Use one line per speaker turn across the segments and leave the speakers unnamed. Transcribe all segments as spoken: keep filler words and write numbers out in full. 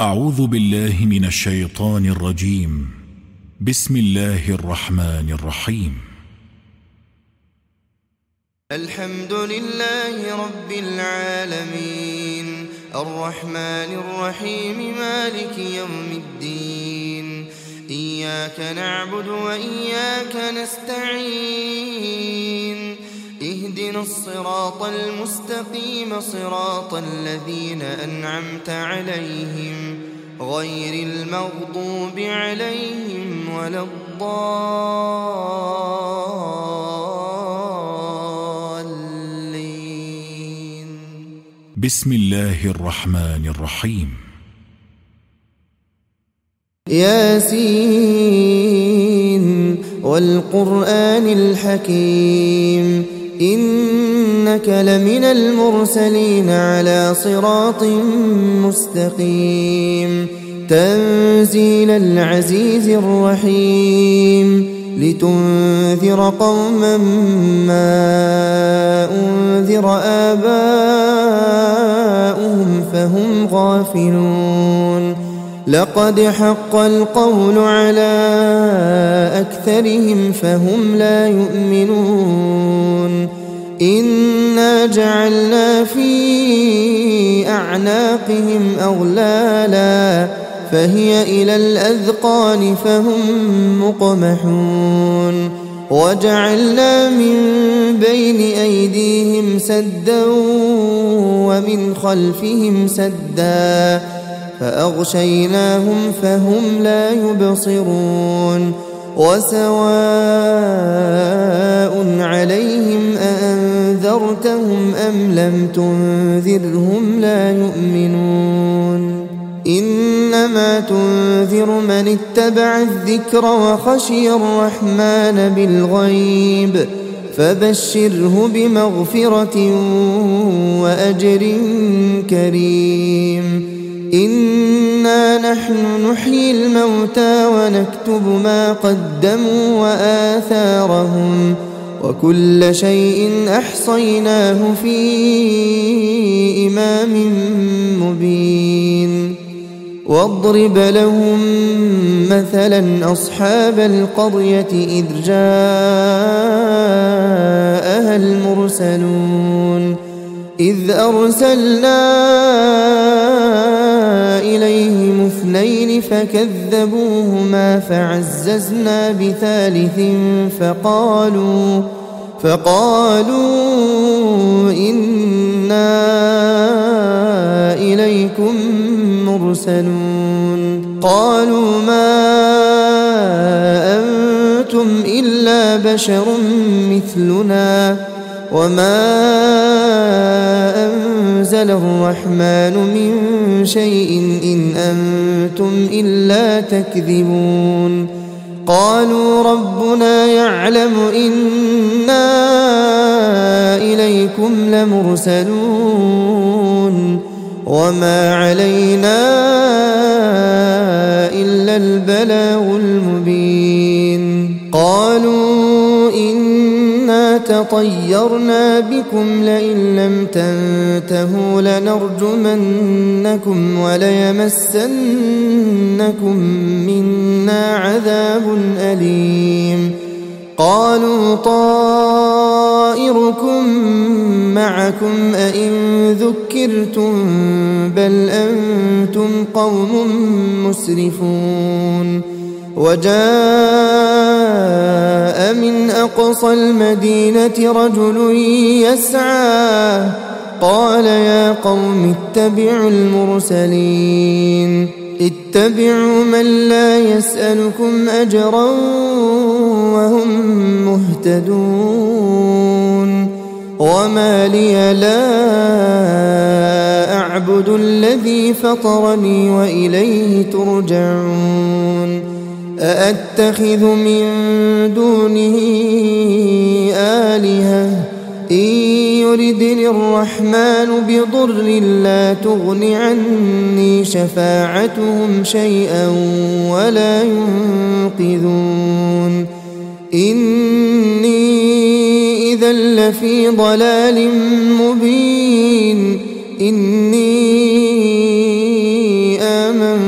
أعوذ بالله من الشيطان الرجيم. بسم الله الرحمن الرحيم.
الحمد لله رب العالمين الرحمن الرحيم مالك يوم الدين إياك نعبد وإياك نستعين اهدنا الصراط المستقيم صراط الذين أنعمت عليهم غير المغضوب عليهم ولا الضالين.
بسم الله الرحمن الرحيم.
ياسين والقرآن الحكيم إنك لمن المرسلين على صراط مستقيم تنزيل العزيز الرحيم لتنذر قوما ما أنذر آباؤهم فهم غافلون. لقد حق القول على أكثرهم فهم لا يؤمنون. إنا جعلنا في أعناقهم أغلالا فهي إلى الأذقان فهم مقمحون. وجعلنا من بين أيديهم سدا ومن خلفهم سدا فأغشيناهم فهم لا يبصرون. وسواء عليهم أأنذرتهم أم لم تنذرهم لا يؤمنون. إنما تنذر من اتبع الذكر وخشي الرحمن بالغيب فبشره بمغفرة وأجر كريم. إنا نحن نحيي الموتى ونكتب ما قدموا وآثارهم وكل شيء أحصيناه في إمام مبين. واضرب لهم مثلا أصحاب القرية إذ جاءها المرسلون إذ أرسلنا إليهم اثنين فكذبوهما فعززنا بثالث فقالوا فقالوا إنا إليكم مرسلون. قالوا ما أنتم إلا بشر مثلنا وما أنزل الرحمن من شيء إن أنتم إلا تكذبون. قالوا ربنا يعلم إنا إليكم لمرسلون وما علينا إلا البلاغ المبين. قالوا إنا تطيرنا بكم لئن لم تنتهوا لنرجمنكم وليمسنكم منا عذاب أليم. قالوا طائركم معكم أئن ذكرتم بل أنتم قوم مسرفون. وجاء من أقصى المدينة رجل يسعى قال يا قوم اتبعوا المرسلين اتبعوا من لا يسألكم أجرا وهم مهتدون. وما لي لا أعبد الذي فطرني وإليه ترجعون. أأتخذ من دونه آلهة إن يردني الرحمن بضر لا تغن عني شفاعتهم شيئا ولا ينقذون. إني إذا لفي ضلال مبين. إني آمنت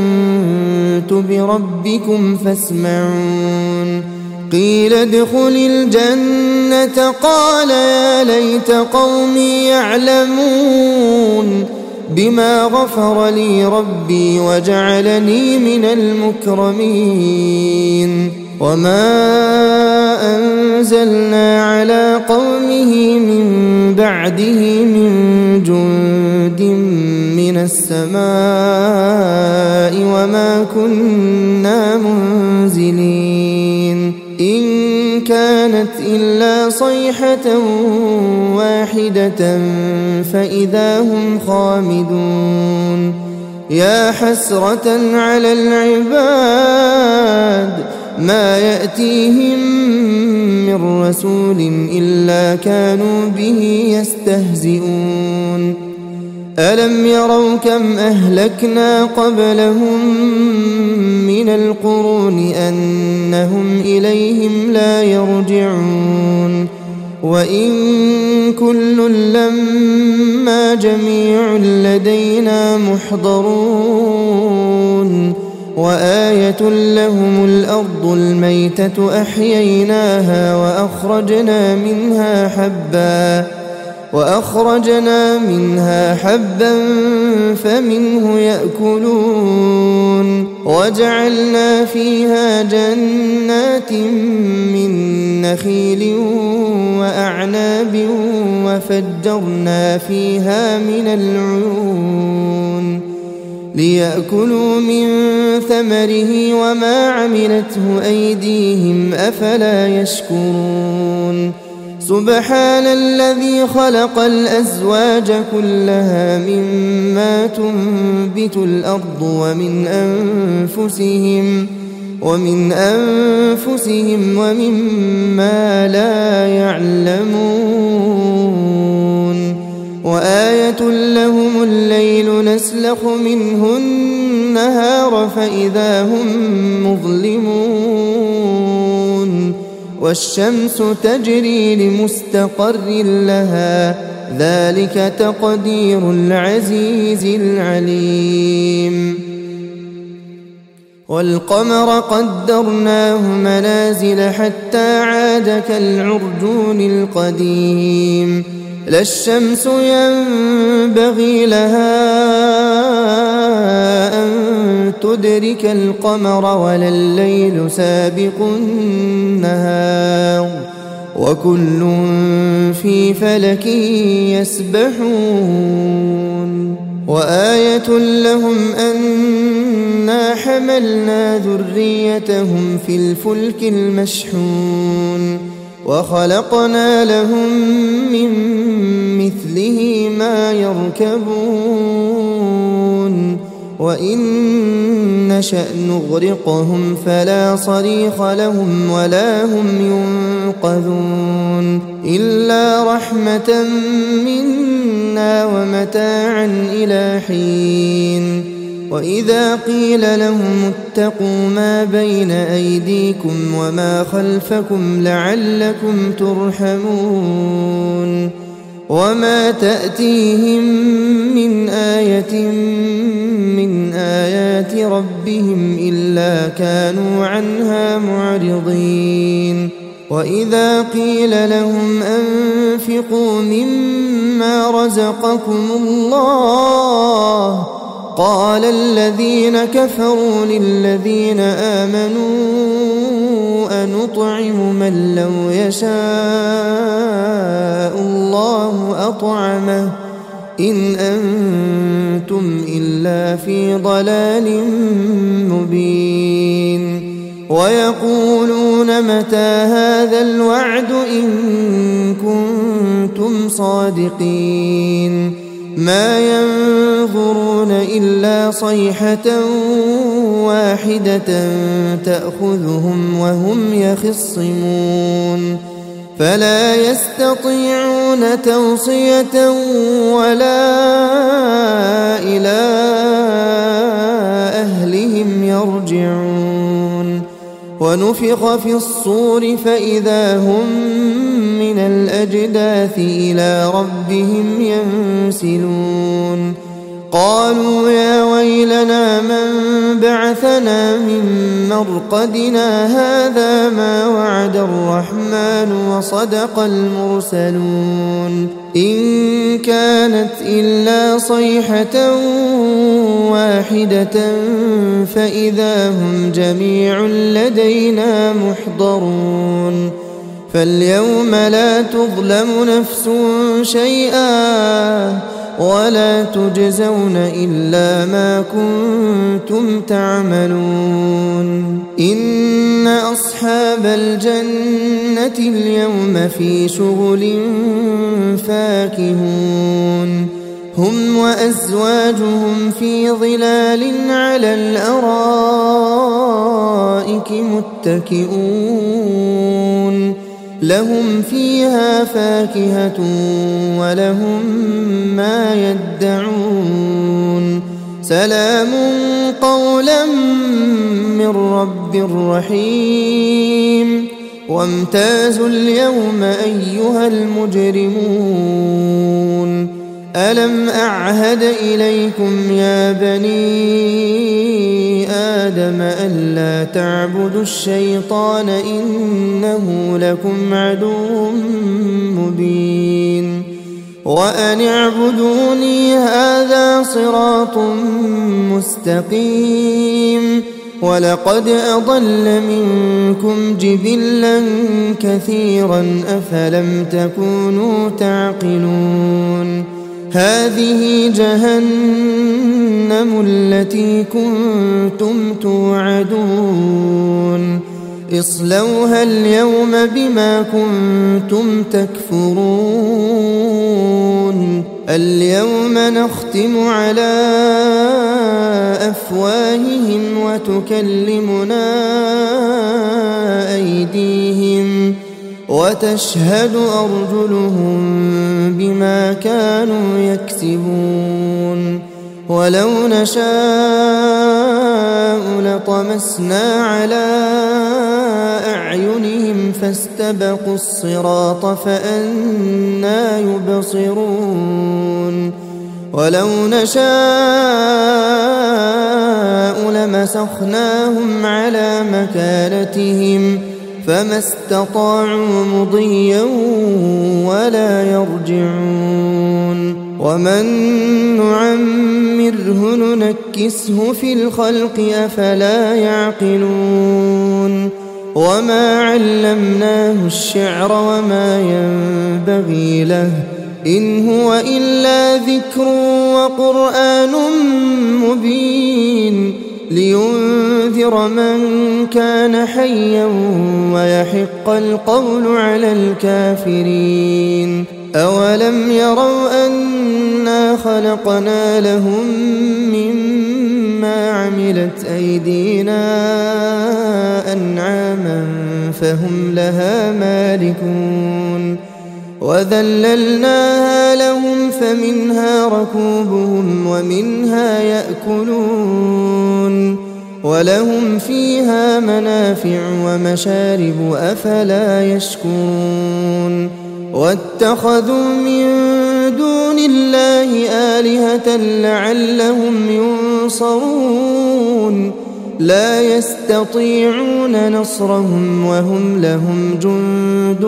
آمنت بربكم فاسمعون قيل ادخل الجنة قال يا ليت قومي يعلمون بما غفر لي ربي وجعلني من المكرمين وما أنزلنا على قومه من بعده من جند من السماء وما كنا منزلين إن كانت إلا صيحة واحدة فإذا هم خامدون يا حسرة على العباد ما يأتيهم من رسول إلا كانوا به يستهزئون ألم يروا كم أهلكنا قبلهم من القرون أنهم إليهم لا يرجعون وإن كل لما جميع لدينا محضرون وآية لهم الأرض الميتة أحييناها وأخرجنا منها حبا وأخرجنا منها حبا فمنه يأكلون وجعلنا فيها جنات من نخيل وأعناب وفجرنا فيها من العيون ليأكلوا من ثمره وما عملته أيديهم أفلا يشكرون سبحان الذي خلق الأزواج كلها مما تنبت الأرض ومن أنفسهم ومن أنفسهم ومما لا يعلمون وآية لهم الليل نسلخ منه النهار فإذا هم مظلمون والشمس تجري لمستقر لها ذلك تقدير العزيز العليم والقمر قدرناه منازل حتى عاد كالعرجون القديم لا الشمس ينبغي لها أن تدرك القمر ولا الليل سابق النهار وكل في فلك يسبحون وآية لهم أنا حملنا ذريتهم في الفلك المشحون وخلقنا لهم من مثله ما يركبون وإن نشأ نغرقهم فلا صريخ لهم ولا هم ينقذون إلا رحمة منا ومتاعا إلى حين وإذا قيل لهم اتقوا ما بين أيديكم وما خلفكم لعلكم ترحمون وما تأتيهم من آية من آيات ربهم إلا كانوا عنها معرضين وإذا قيل لهم أنفقوا مما رزقكم الله قال الذين كفروا للذين آمنوا أنطعم من لو يشاء الله أطعمه إن أنتم إلا في ضلال مبين ويقولون متى هذا الوعد إن كنتم صادقين ما ينظرون إلا صيحة واحدة تأخذهم وهم يخصمون فلا يستطيعون توصية ولا إلى أهلهم يرجعون ونفخ في الصور فإذا هم من الأجداث إلى ربهم ينسلون قالوا يا ويلنا من بعث بعثنا من مرقدنا هذا ما وعد الرحمن وصدق المرسلون إن كانت إلا صيحة واحدة فإذا هم جميع لدينا محضرون فاليوم لا تظلم نفس شيئا ولا تجزون إلا ما كنتم تعملون إن أصحاب الجنة اليوم في شغل فاكهون هم وأزواجهم في ظلال على الأرائك متكئون لهم فيها فاكهة ولهم ما يدعون سلام قولا من رب رحيم وامتازوا اليوم أيها المجرمون ألم أعهد إليكم يا بني آدم ألا تعبدوا الشيطان إنه لكم عدو مبين وأن اعبدوني هذا صراط مستقيم ولقد أضل منكم جبلا كثيرا أفلم تكونوا تعقلون هذه جهنم التي كنتم توعدون اصلوها اليوم بما كنتم تكفرون اليوم نختم على أفواههم وتكلمنا أيديهم وتشهد أرجلهم بما كانوا يكسبون ولو نشاء لطمسنا على أعينهم فاستبقوا الصراط فأنى يبصرون ولو نشاء لمسخناهم على مكانتهم فما استطاعوا مضيا ولا يرجعون ومن نعمره ننكسه في الخلق أفلا يعقلون وما علمناه الشعر وما ينبغي له إن هو إلا ذكر وقرآن مبين لينذر من كان حيا ويحق القول على الكافرين أولم يروا أنا خلقنا لهم مما عملت أيدينا أنعاما فهم لها مالكون وذللناها لهم فمنها ركوبهم ومنها يأكلون ولهم فيها منافع ومشارب أفلا يشكرون واتخذوا من دون الله آلهة لعلهم ينصرون لا يستطيعون نصرهم وهم لهم جند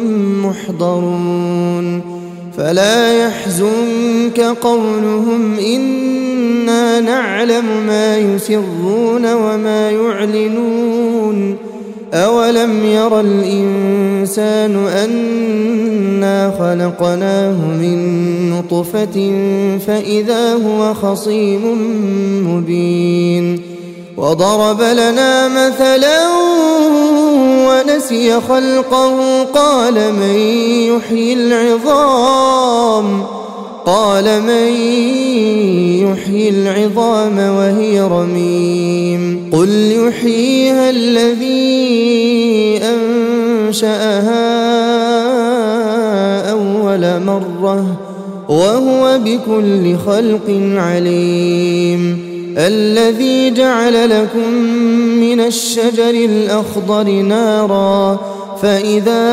محضرون فلا يحزنك قولهم إنا نعلم ما يسرون وما يعلنون أولم ير الإنسان أنا خلقناه من نطفة فإذا هو خصيم مبين وضرب لنا مثلا ونسي خلقه قال من يحيي العظام قال من يحيي العظام وهي رميم قل يحييها الذي أنشأها أول مرة وهو بكل خلق عليم الذي جعل لكم من الشجر الأخضر نارا فإذا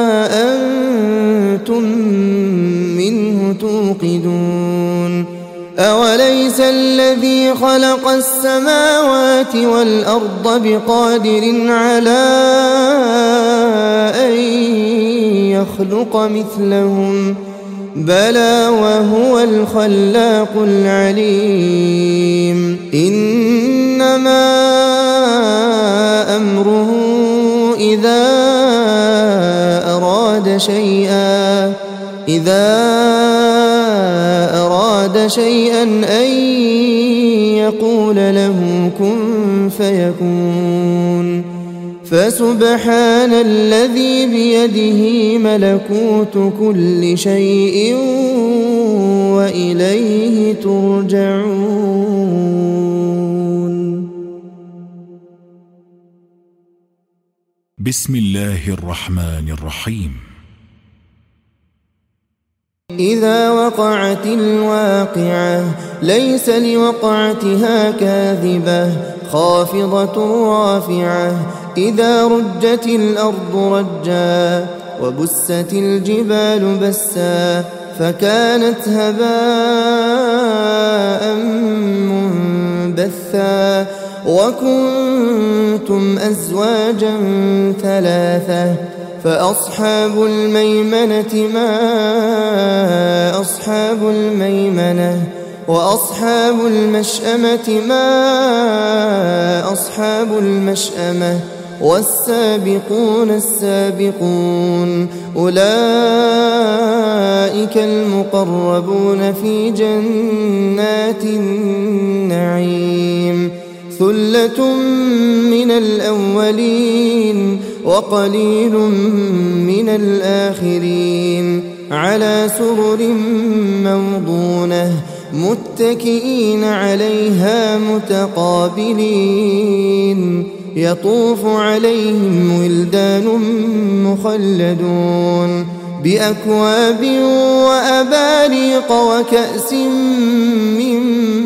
أنتم منه توقدون أوليس الذي خلق السماوات والأرض بقادر على أن يخلق مثلهم بلى وهو الخلاق العليم إنما أمره إذا أراد شيئا إذا أراد شيئا أن يقول له كن فيكون فسبحان الذي بيده ملكوت كل شيء وإليه ترجعون.
بسم الله الرحمن الرحيم.
إذا وقعت الواقعة ليس لوقعتها كاذبة خافضة رافعة إذا رجت الأرض رجا وبست الجبال بسا فكانت هباء منبثا وكنتم أزواجا ثلاثة فأصحاب الميمنة ما أصحاب الميمنة وأصحاب المشأمة ما أصحاب المشأمة والسابقون السابقون أولئك المقربون في جنات النعيم ثلة من الأولين وقليل من الآخرين على سرر موضونة متكئين عليها متقابلين يطوف عليهم ولدان مخلدون بأكواب وأباريق وكأس من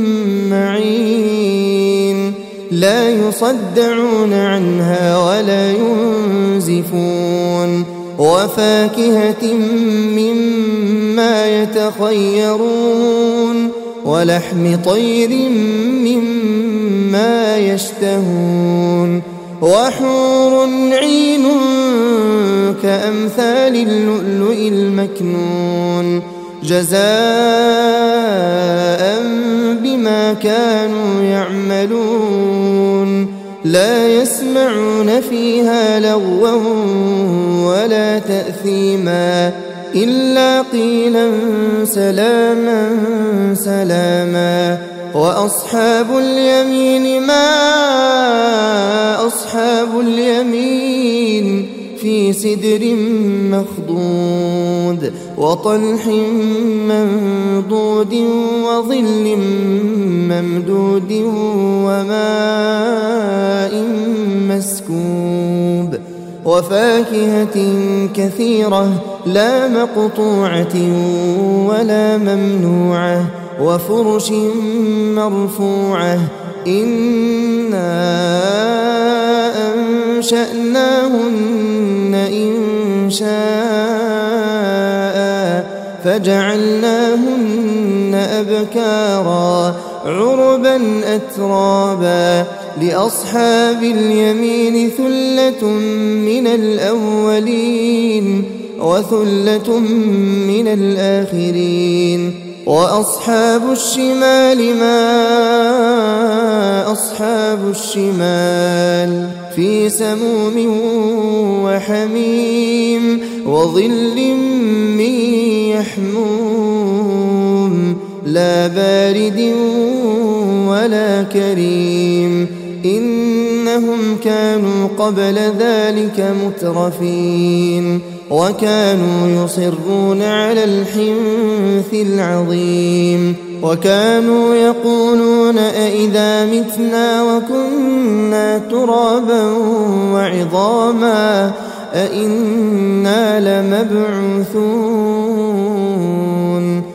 معين لا يصدعون عنها ولا ينزفون وفاكهة مما يتخيرون ولحم طير مما يشتهون وحور عين كأمثال اللؤلؤ المكنون جزاء بما كانوا يعملون لا يسمعون فيها لغوا ولا تأثيما إلا قيلا سلاما سلاما وأصحاب اليمين ما أصحاب اليمين في سدر مخضود وطلح منضود وظل ممدود وماء مسكوب وفاكهة كثيرة لا مقطوعة ولا ممنوعة وفرش مرفوعة إنا أنشأناهن إن شاء فجعلناهن أبكارا عربا أترابا لأصحاب اليمين ثلة من الأولين وثلة من الآخرين وأصحاب الشمال ما أصحاب الشمال في سموم وحميم وظل من يحموم لا بارد ولا كريم إنهم كانوا قبل ذلك مترفين وكانوا يصرون على الحنث العظيم وكانوا يقولون أئذا متنا وكنا ترابا وعظاما أئنا لمبعوثون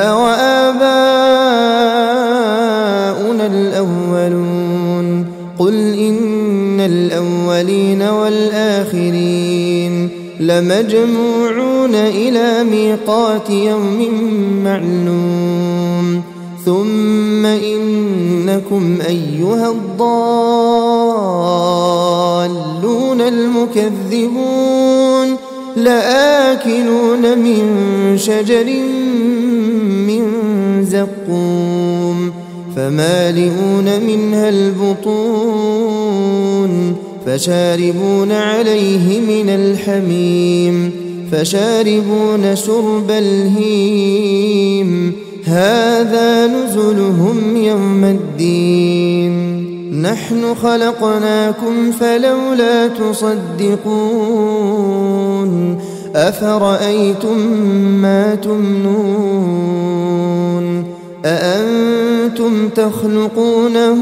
أوآباؤنا الأولون قل إن الأولين والآخرين لمجموعون إلى ميقات يوم معلوم ثم إنكم أيها الضالون المكذبون لآكلون من شجر من زقوم فمالئون منها البطون فشاربون عليه من الحميم فشاربون شرب الهيم هذا نزلهم يوم الدين نحن خلقناكم فلولا تصدقون أفرأيتم ما تمنون أأنتم تخلقونه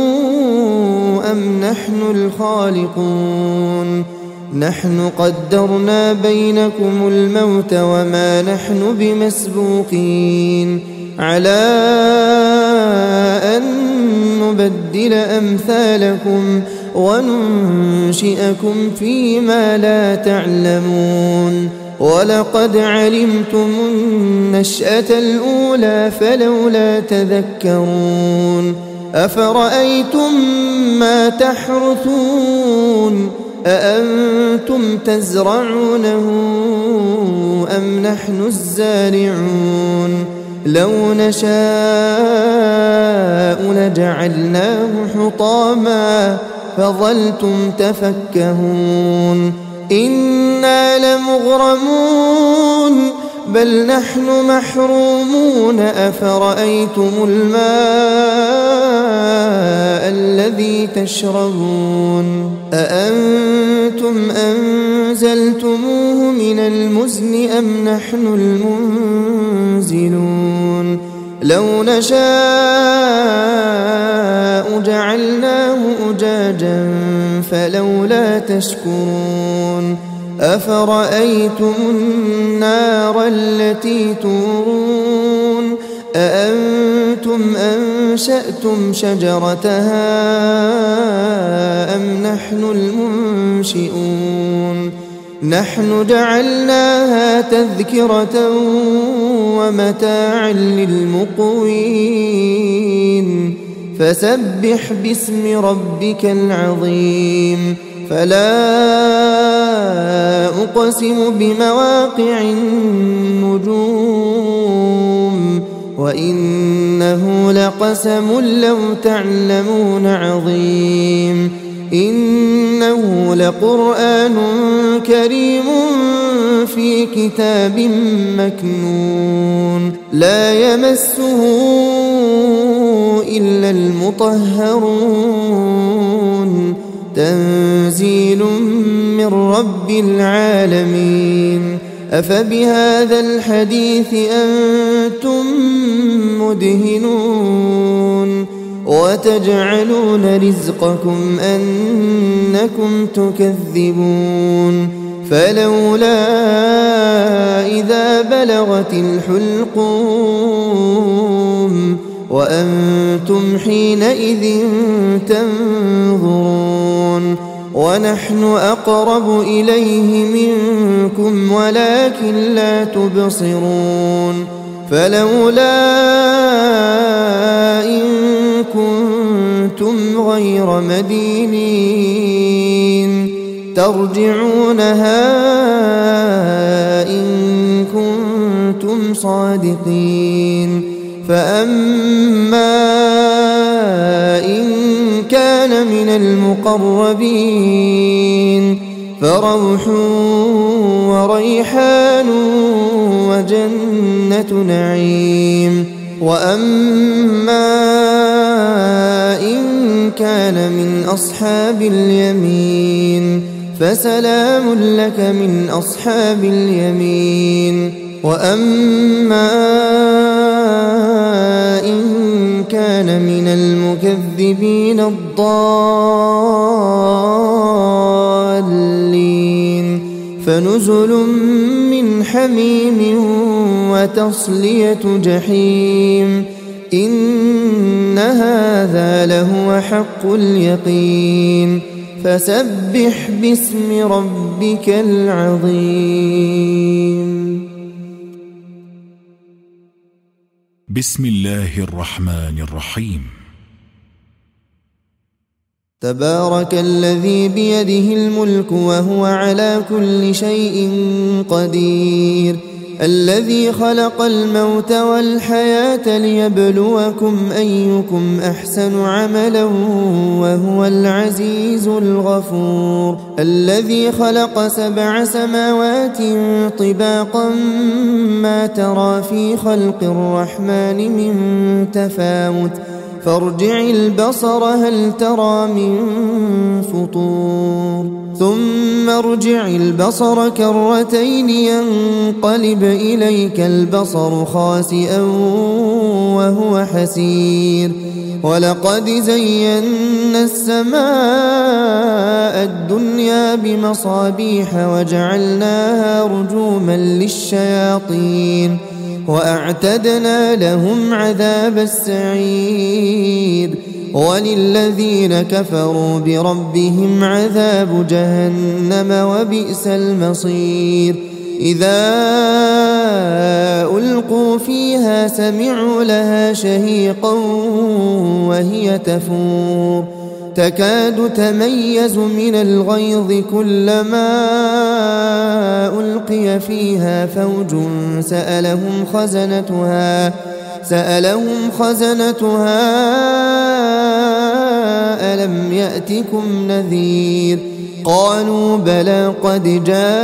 أم نحن الخالقون نحن قدرنا بينكم الموت وما نحن بمسبوقين على أن نبدل أمثالكم وننشئكم فيما لا تعلمون ولقد علمتم النشأة الأولى فلولا تذكرون أفرأيتم ما تحرثون أأنتم تزرعونه أم نحن الزارعون لو نشاء لجعلناه حطاما فظلتم تفكهون إنا لمغرمون بل نحن محرومون أفرأيتم الماء الذي تشربون أأنتم أنزلتموه من المزن أم نحن المنزلون لو نشاء جعلناه أجاجا فلولا تشكرون أفرأيتم النار التي تورون أأنتم أنشأتم شجرتها أم نحن المنشئون نحن جعلناها تذكرة ومتاعا للمقوين فسبح باسم ربك العظيم فلا أقسم بمواقع النجوم وإنه لقسم لو تعلمون عظيم إنه لقرآن كريم في كتاب مكنون لا يمسه إلا المطهرون تنزيل من رب العالمين أفبهذا الحديث أنتم مدهنون وتجعلون رزقكم أنكم تكذبون فلولا إذا بلغت الحلقوم وأنتم حينئذ تنظرون ونحن أقرب إليه منكم ولكن لا تبصرون فلولا إن كنتم غير مدينين ترجعونها إن كنتم صادقين فأما إن كان من المقربين فروح وريحان وجنة نعيم وأما إن كان من أصحاب اليمين فسلام لك من أصحاب اليمين وأما إن كان من المكذبين الضالين فنزل من حميم وتصلية جحيم إن هذا لهو حق اليقين فسبح باسم ربك العظيم.
بسم الله الرحمن الرحيم.
تبارك الذي بيده الملك وهو على كل شيء قدير، الذي خلق الموت والحياة ليبلوكم أيكم أحسن عملا وهو العزيز الغفور، الذي خلق سبع سماوات طباقا ما ترى في خلق الرحمن من تفاوت فارجع البصر هل ترى من فطور ثم ارجع البصر كرتين ينقلب إليك البصر خاسئا وهو حسير، ولقد زينا السماء الدنيا بمصابيح وجعلناها رجوما للشياطين وأعتدنا لهم عذاب السعير، وللذين كفروا بربهم عذاب جهنم وبئس المصير. إذا ألقوا فيها سمعوا لها شهيقا وهي تفور تكاد تميز من الغيظ كلما ألقي فيها فوج سألهم خزنتها سألهم خزنتها ألم يأتكم نذير قالوا بلى قد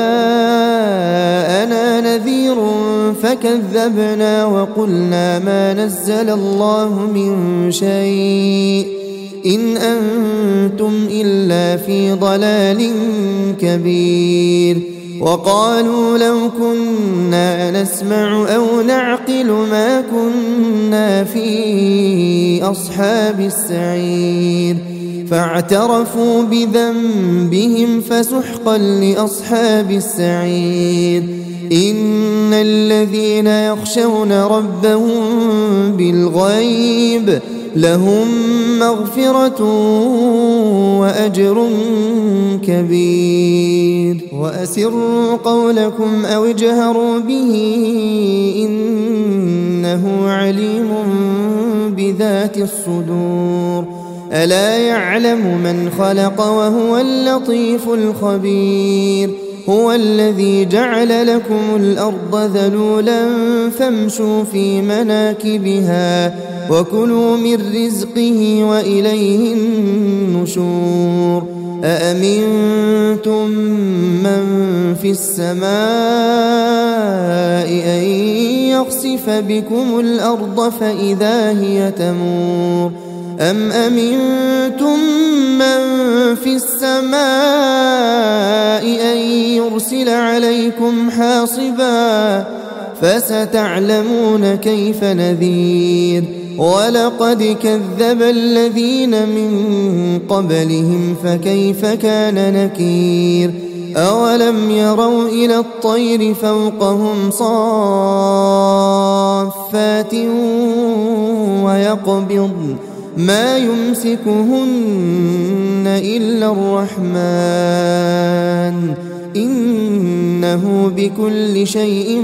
جاءنا نذير فكذبنا وقلنا ما نزل الله من شيء إن أنتم إلا في ضلال كبير. وقالوا لو كنا نسمع أو نعقل ما كنا في أصحاب السعير، فاعترفوا بذنبهم فسحقا لأصحاب السعير. إن الذين يخشون ربهم بالغيب لهم مغفرة وأجر كبير. وأسروا قولكم أو اجهروا به إنه عليم بذات الصدور. ألا يعلم من خلق وهو اللطيف الخبير. هو الذي جعل لكم الأرض ذلولا فامشوا في مناكبها وكلوا من رزقه وإليه النشور. أأمنتم من في السماء أن يخسف بكم الأرض فإذا هي تمور أم أمنتم من في السماء أن يرسل عليكم حاصبا فستعلمون كيف نذير. ولقد كذب الذين من قبلهم فكيف كان نكير. أولم يروا إلى الطير فوقهم صافات ويقبضن ما يمسكهن إلا الرحمن إنه بكل شيء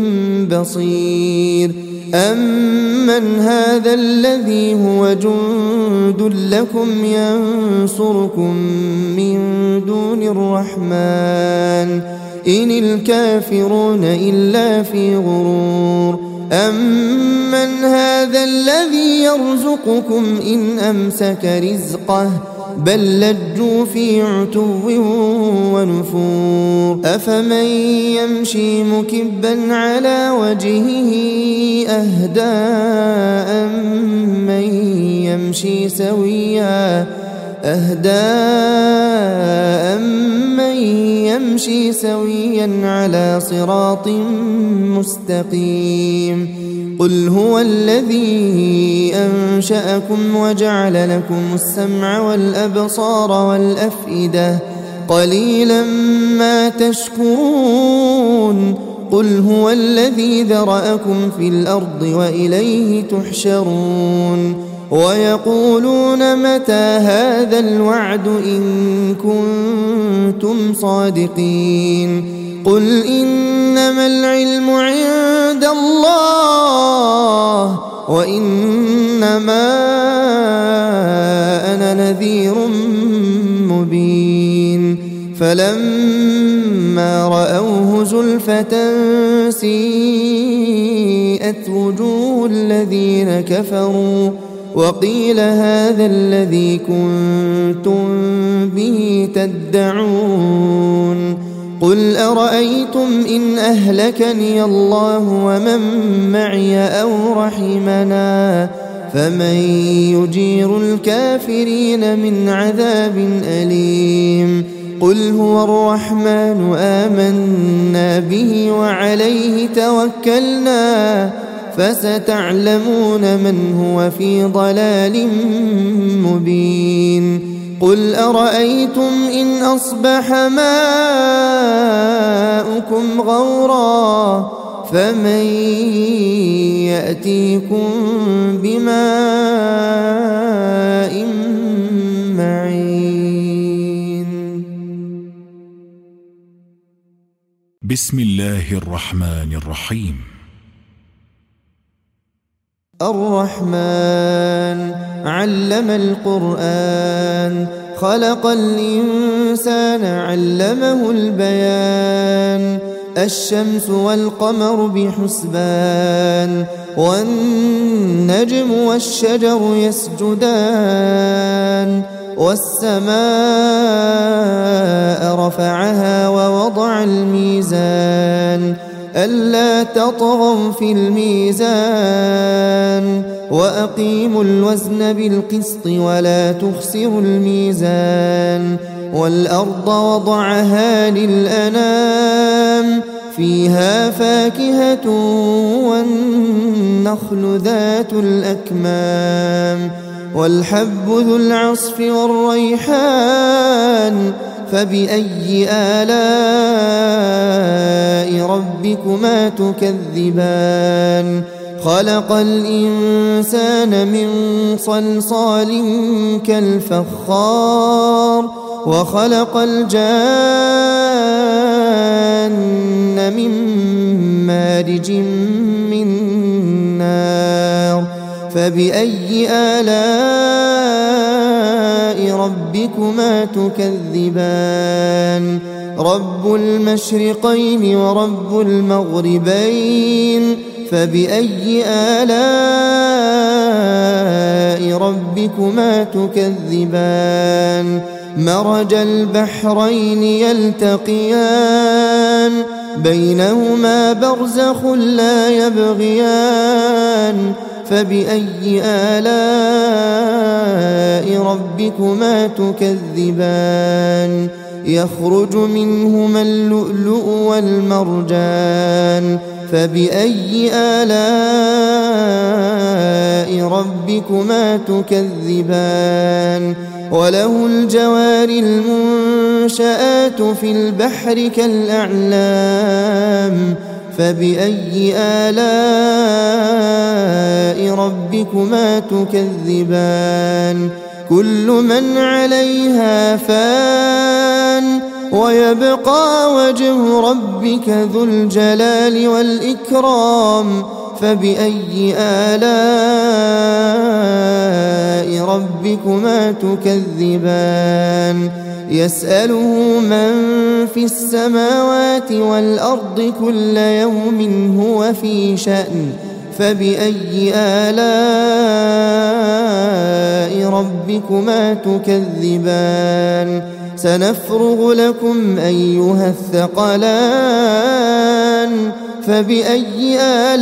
بصير. أمن هذا الذي هو جند لكم ينصركم من دون الرحمن إن الكافرون إلا في غرور. أمن هذا الذي يرزقكم إن أمسك رزقه بل لجوا في عتو ونفور. أفمن يمشي مكبا على وجهه أهدى أمن يمشي سويا أهدى أمن يمشي سويا على صراط مستقيم. قل هو الذي أنشأكم وجعل لكم السمع والأبصار والأفئدة قليلا ما تشكرون. قل هو الذي ذرأكم في الأرض وإليه تحشرون. ويقولون متى هذا الوعد إن كنتم صادقين. قل إنما العلم عند الله وإنما أنا نذير مبين فلما رأوه زلفة سيئت وجوه الذين كفروا وقيل هذا الذي كنتم به تدعون قل أرأيتم إن أهلكني الله ومن معي أو رحمنا فمن يجير الكافرين من عذاب أليم قل هو الرحمن آمنا به وعليه توكلنا فستعلمون من هو في ضلال مبين قل أرأيتم إن أصبح ماؤكم غورا فمن يأتيكم بماء معين.
بسم الله الرحمن الرحيم.
الرحمن علم القرآن خلق الإنسان علمه البيان الشمس والقمر بحسبان والنجم والشجر يسجدان والسماء رفعها ووضع الميزان ألا تطغوا في الميزان وأقيموا الوزن بالقسط ولا تخسروا الميزان والأرض وضعها للأنام فيها فاكهة والنخل ذات الأكمام والحب ذو العصف والريحان فبأي آلاء ربكما تكذبان خلق الإنسان من صلصال كالفخار وخلق الجان من مارج من نار فبأي آلاء ربكما تكذبان رب المشرقين ورب المغربين فبأي آلاء ربكما تكذبان مرج البحرين يلتقيان بينهما برزخ لا يبغيان فبأي آلاء ربكما تكذبان يخرج منهما اللؤلؤ والمرجان فبأي آلاء ربكما تكذبان وله الجوار المنشآت في البحر كالأعلام فبأي آلاء ربكما تكذبان كل من عليها فان ويبقى وجه ربك ذو الجلال والإكرام فبأي آلاء ربكما تكذبان يسأله من في السماوات والأرض كل يوم هو في شأن فبأي آلاء ربكما تكذبان سنفرغ لكم أيها الثقلان فبأي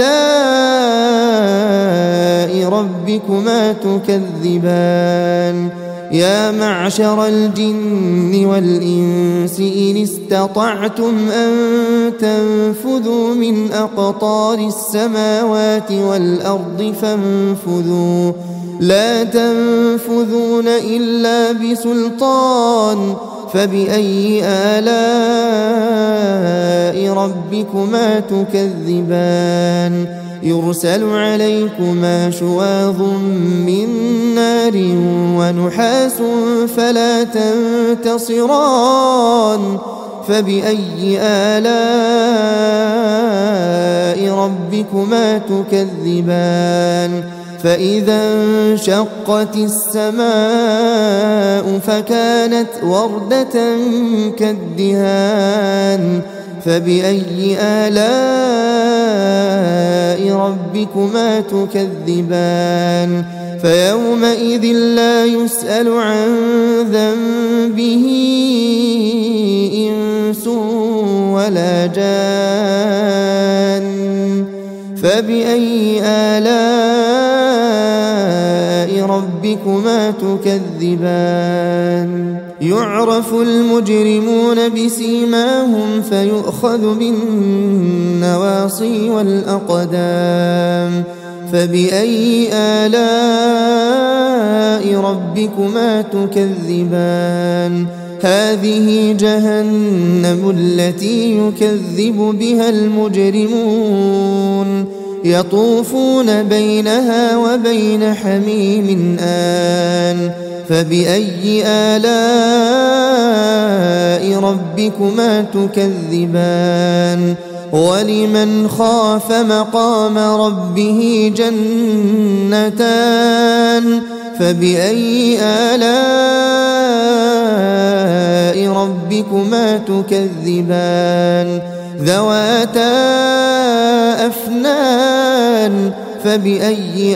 آلاء ربكما تكذبان يا معشر الجن والإنس إن استطعتم أن تنفذوا من أقطار السماوات والأرض فانفذوا لا تنفذون إلا بسلطان فبأي آلاء ربكما تكذبان يرسل عليكما شواظ من نار ونحاس فلا تنتصران فبأي آلاء ربكما تكذبان فإذا انشقت السماء فكانت وردة كالدهان فبأي آلاء ربكما تكذبان فيومئذ لا يسأل عن ذنبه إنس ولا جان فبأي آلاء ربكما تكذبان يعرف المجرمون بسيماهم فيؤخذ بالنواصي والأقدام فبأي آلاء ربكما تكذبان هذه جهنم التي يكذب بها المجرمون يطوفون بينها وبين حميم آن فبأي آلاء ربكما تكذبان ولمن خاف مقام ربه جنتان فبأي آلاء ربكما تكذبان ذواتا أفنان فبأي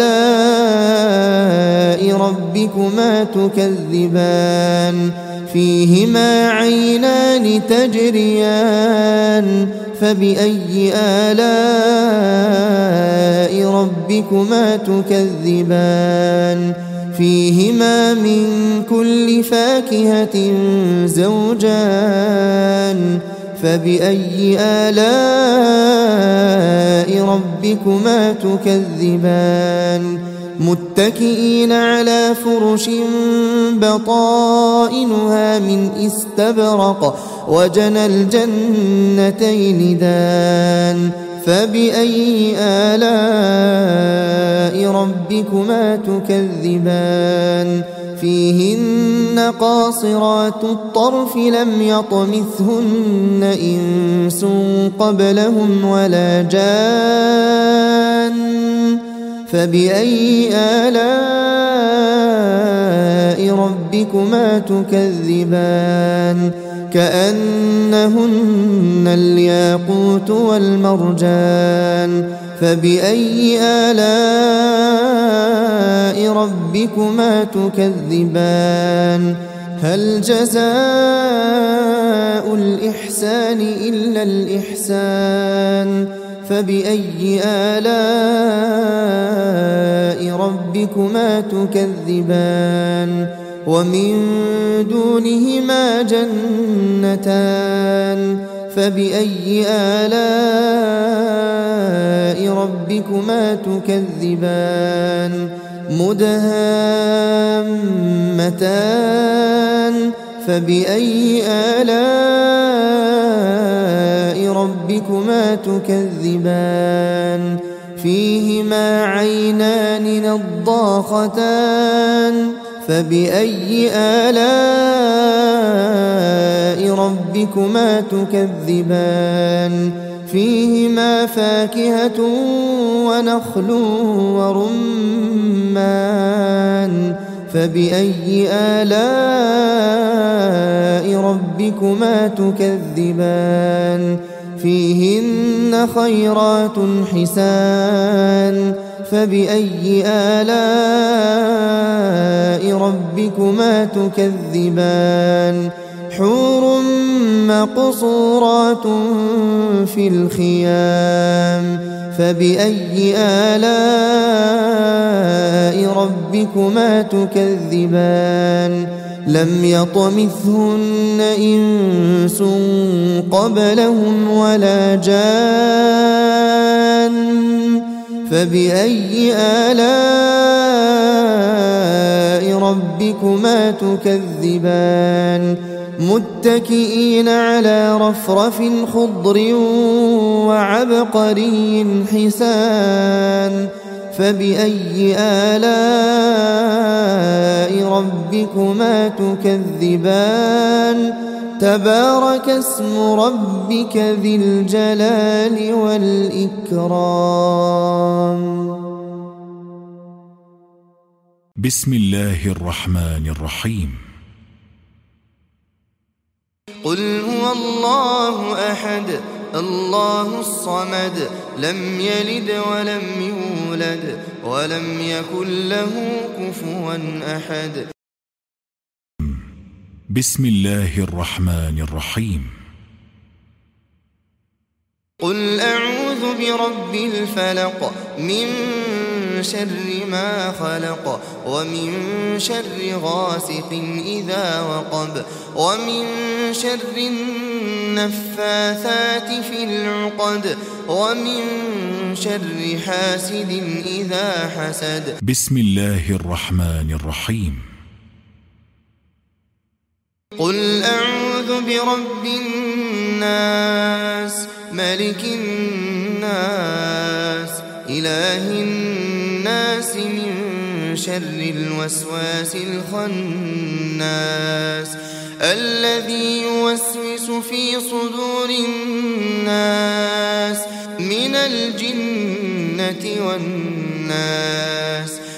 آلاء ربكما تكذبان فيهما عينان تجريان فبأي آلاء ربكما تكذبان فيهما من كل فاكهة زوجان فبأي آلاء ربكما تكذبان متكئين على فرش بطائنها من استبرق وجنى الجنتين دان فبأي آلاء ربكما تكذبان فيهن قاصرات الطرف لم يطمثهن إنس قبلهم ولا جان فبأي آلاء ربكما تكذبان كأنهن الياقوت والمرجان فبأي آلاء ربكما تكذبان هل جزاء الإحسان إلا الإحسان فبأي آلاء ربكما تكذبان ومن دونهما جنتان فبأي آلاء ربكما تكذبان مدهامتان فبأي آلاء ربكما تكذبان فيهما عينان نضاختان فبأي آلاء ربكما تكذبان فيهما فاكهة ونخل ورمان فبأي آلاء ربكما تكذبان فيهن خيرات حسان فبأي آلاء ربكما تكذبان حور مقصورات في الخيام فبأي آلاء ربكما تكذبان لم يطمثهن إنس قبلهم ولا جان فبأي آلاء ربكما تكذبان متكئين على رفرف خضر وعبقري حسان فبأي آلاء ربكما تكذبان تبارك اسم ربك ذي الجلال والإكرام.
بسم الله الرحمن الرحيم.
قل هو الله أحد الله الصمد لم يلد ولم يولد ولم يكن له كفوا أحد.
بسم الله الرحمن الرحيم.
قل أعوذ برب الفلق من شر ما خلق ومن شر غاسق إذا وقب ومن شر النفاثات في العقد ومن شر حاسد إذا حسد.
بسم الله الرحمن الرحيم.
قل أعوذ برب الناس ملك الناس إله الناس من شر الوسواس الخناس الذي يوسوس في صدور الناس من الجنة والناس.